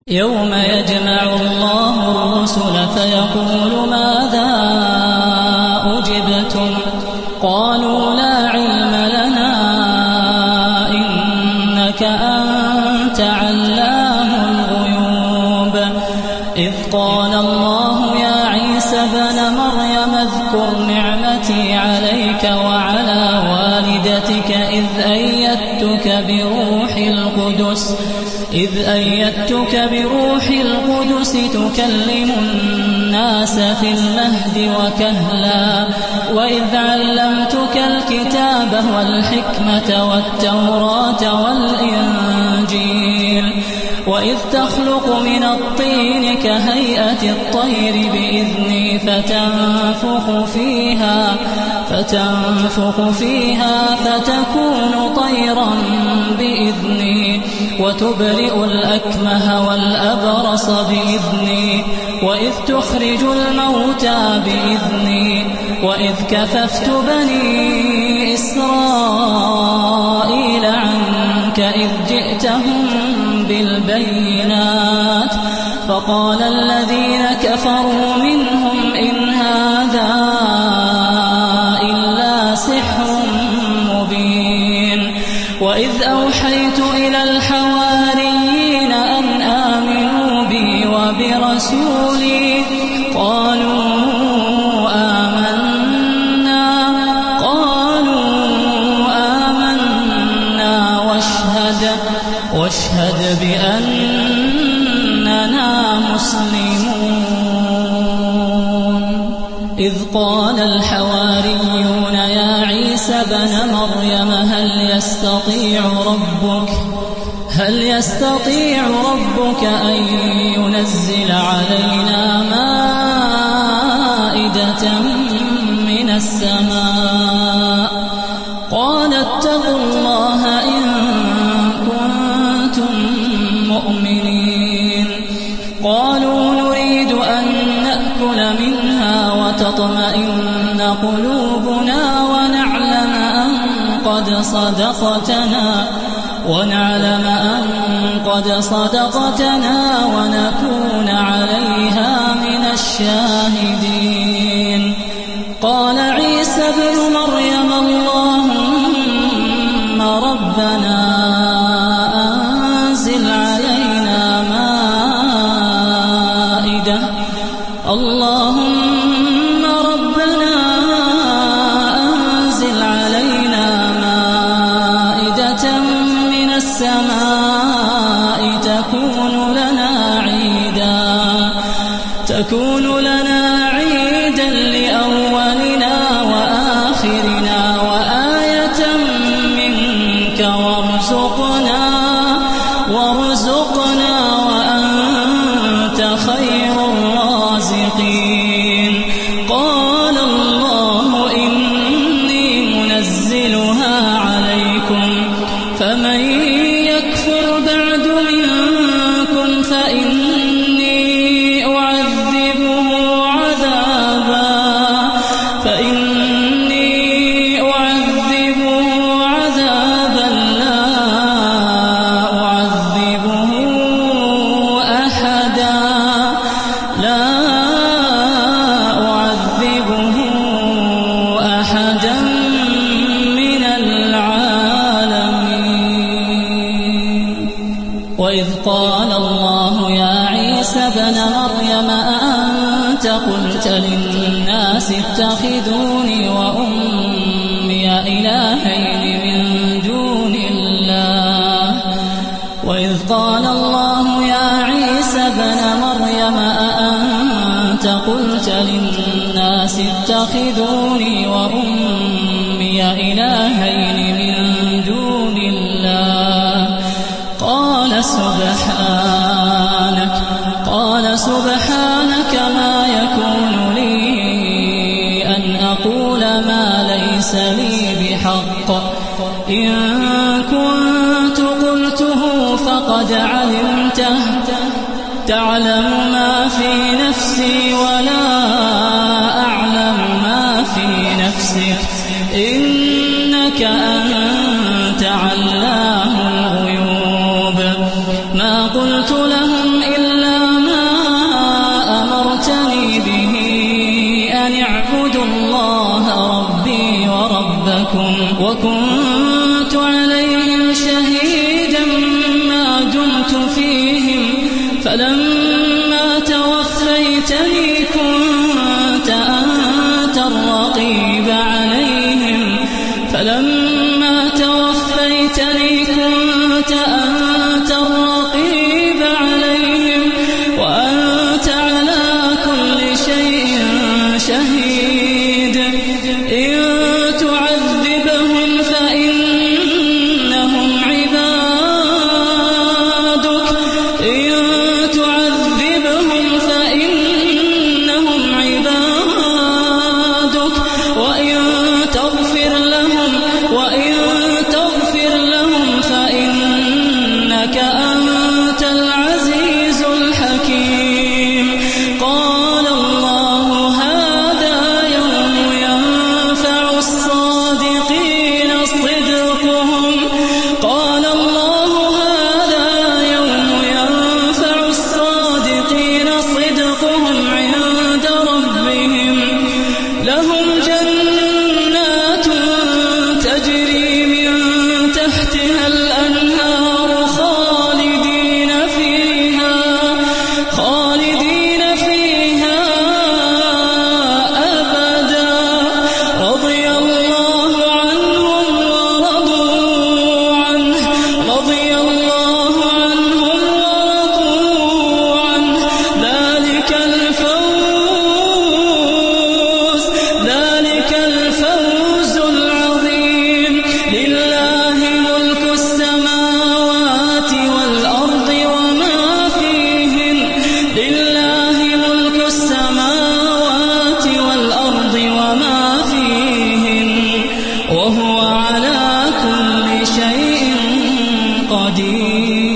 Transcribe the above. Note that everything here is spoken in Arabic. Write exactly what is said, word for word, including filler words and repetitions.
يوم يجمع الله الرسل فيقول ماذا أجبتم قالوا لا علم لنا إنك أنت علام الغيوب إذ قال الله يا عيسى ابن مريم اذكر نعمتي عليك وعلى والدتك إذ أيدتك بروح القدس إذ أيدتك بروح القدس تكلم الناس في المهد وكهلا وإذ علمتك الكتاب والحكمة والتوراة والإنجيل وإذ تخلق من الطين كهيئة الطير بإذني فتنفخ فيها فتنفخ فيها فتكون طيرا بإذني وتبرئ الأكمه والأبرص بإذني وإذ تخرج الموتى بإذني وإذ كففت بني إسرائيل عنك إذ جئتهم بالبينات فقال الذين كفروا منهم إن هذا إلا سحر مبين وإذ أوحيت إلى الحواريين أن آمنوا بي وبرسولي قالوا آمنا قالوا آمنا واشهد واشهد بأننا مسلمون إذ قال الحواريون يا عيسى ابن مريم هل يستطيع ربك هل يستطيع ربك أن ينزل علينا مائدة من السماء قال اتقوا الله إن كنتم مؤمنين قالوا نريد أن نأكل منها وتطمئن قلوبنا ونعلم أن قد صدقتنا ونعلم أن قد صدقتنا ونكون عليها من الشاهدين قال عيسى ابن مريم اللهم ربنا أنزل علينا مائدة اللهم ربنا أنزل علينا مائدة من السماء تكون لنا عيدا تكون لنا عيدا لأولنا وآخرنا وآية منك وارزقنا وارزقنا وأنت خير الرازقين قال الله إني منزلها عليكم فمن يكفر بعد منكم فإني أعذبه عذابا فإني أعذبه عذابا لا أعذبه أحدا لا أعذبه أحدا من العالمين وإذ قال الله يا عيسى ابن مريم أأنت قلت للناس اتخذوني وأمي إلهين من دون الله وإذ قال الله يا عيسى ابن مريم أأنت قلت للناس اتخذوني وأمي إلهين من دون الله قال سبحانك قال سبحانك ما يكون لي أن أقول ما ليس لي بحق إن كنت قلته فقد علمته تعلم ما في نفسي ولا أعلم ما في نفسك إنك أنت علام الغيوب ما قلت لهم إلا فلما توفيتني كنت أنت الرقيب عليهم فلما توفيتني كنت أنت الرقيب عليهم وأنت على كل شيء شهيد إن تعذبهم فإنهم عبادك إن تعذبهم فإنهم عبادك وإن تغفر لهم وإن تغفر لهم فإنك أنت العزيز الحكيم قال الله هذا يوم ينفع الصادقين صدقهم قال الله هذا يوم ينفع الصادقين صدقهم عند ربهم لهم جنات تجري من تحتها الأنهار خالدين فيها خالدين فيها أبدا رضي الله عنهم ورضوا عنه رضي الله عنهم ورضوا عنه ذلك الفوز ذلك الفوز العظيم لله ملك السماوات والأرض وما فيهن لله ملك السماوات والأرض وما فيهن وهو على كل شيء قدير.